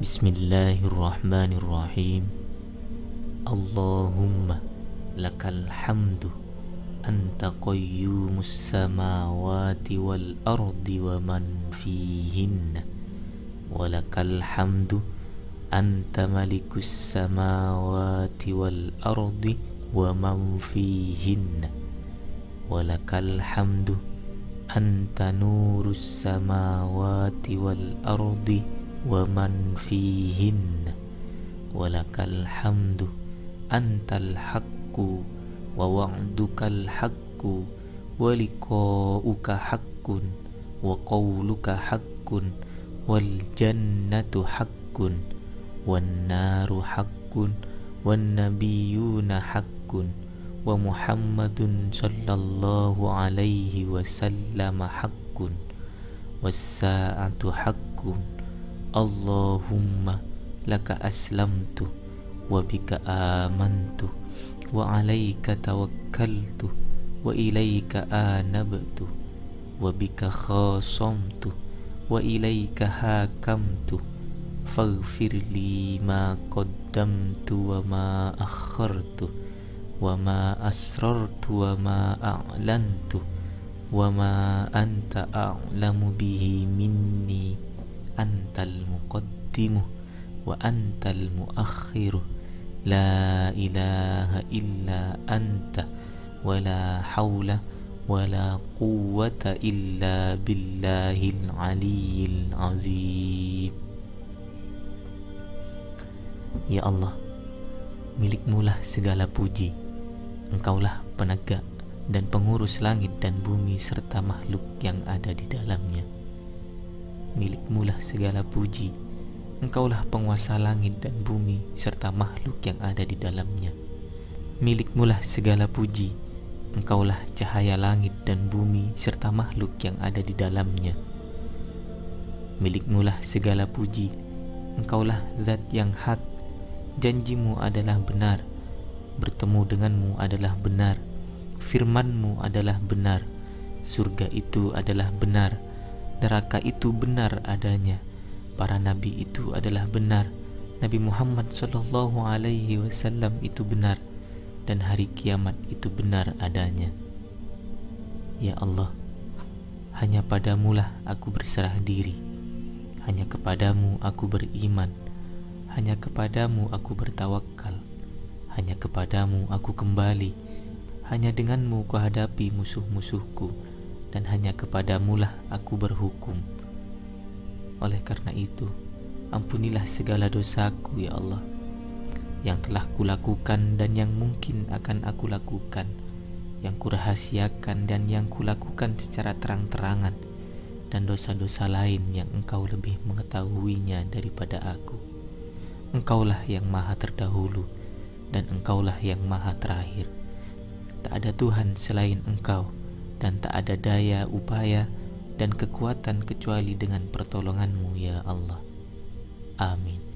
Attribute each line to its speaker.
Speaker 1: Bismillahirrahmanirrahim. Allahumma lakal hamdu anta qayyumus samawati wal ardi wa man fihinna, walakal hamdu anta malikus samawati wal ardi wa man fihinna, walakal hamdu anta nurus samawati wal ardi wa man fihinna, walakal hamdu antal haqqu wa wa'dukal haqqu wa liqa'uka haqqun wa qawluka haqqun wal jannatu haqqun wan naru haqqun wan nabiyyuna haqqun wa Muhammadun sallallahu alaihi wasallam haqqun was sa'atu haqqun. Allahumma laka aslamtu wa bika amantu wa alaika tawakkaltu wa ilaika anabtu wa bika khasamtu wa ilaika hakamtu faghfir li ma qaddamtu wa ma akhartu wa ma asrartu wa ma a'lantu wa ma anta a'lamu bihi minni, antal muqaddimu wa antal muakhiru, la ilaha illa anta wa la hawla wa la quwwata illa billahil aliyyil azim. Ya Allah, milikmulah segala puji. Engkaulah penegak dan pengurus langit dan bumi serta makhluk yang ada di dalamnya. Milikmulah segala puji. Engkaulah penguasa langit dan bumi serta makhluk yang ada di dalamnya. Milikmulah segala puji. Engkaulah cahaya langit dan bumi serta makhluk yang ada di dalamnya. Milikmulah segala puji. Engkaulah zat yang hak. Janjimu adalah benar. Bertemu denganmu adalah benar. Firmanmu adalah benar. Surga itu adalah benar. Neraka itu benar adanya. Para nabi itu adalah benar. Nabi Muhammad sallallahu alaihi wasallam itu benar. Dan hari kiamat itu benar adanya. Ya Allah, hanya padamulah aku berserah diri. Hanya kepadamu aku beriman. Hanya kepadamu aku bertawakal. Hanya kepadamu aku kembali. Hanya denganmu kuhadapi musuh-musuhku. Dan hanya kepadamulah aku berhukum. Oleh karena itu, ampunilah segala dosaku ya Allah, yang telah kulakukan dan yang mungkin akan aku lakukan, yang kurahasiakan dan yang kulakukan secara terang-terangan, dan dosa-dosa lain yang Engkau lebih mengetahuinya daripada aku. Engkaulah yang maha terdahulu dan Engkaulah yang maha terakhir. Tak ada Tuhan selain Engkau, dan tak ada daya, upaya, dan kekuatan kecuali dengan pertolonganmu ya Allah. Amin.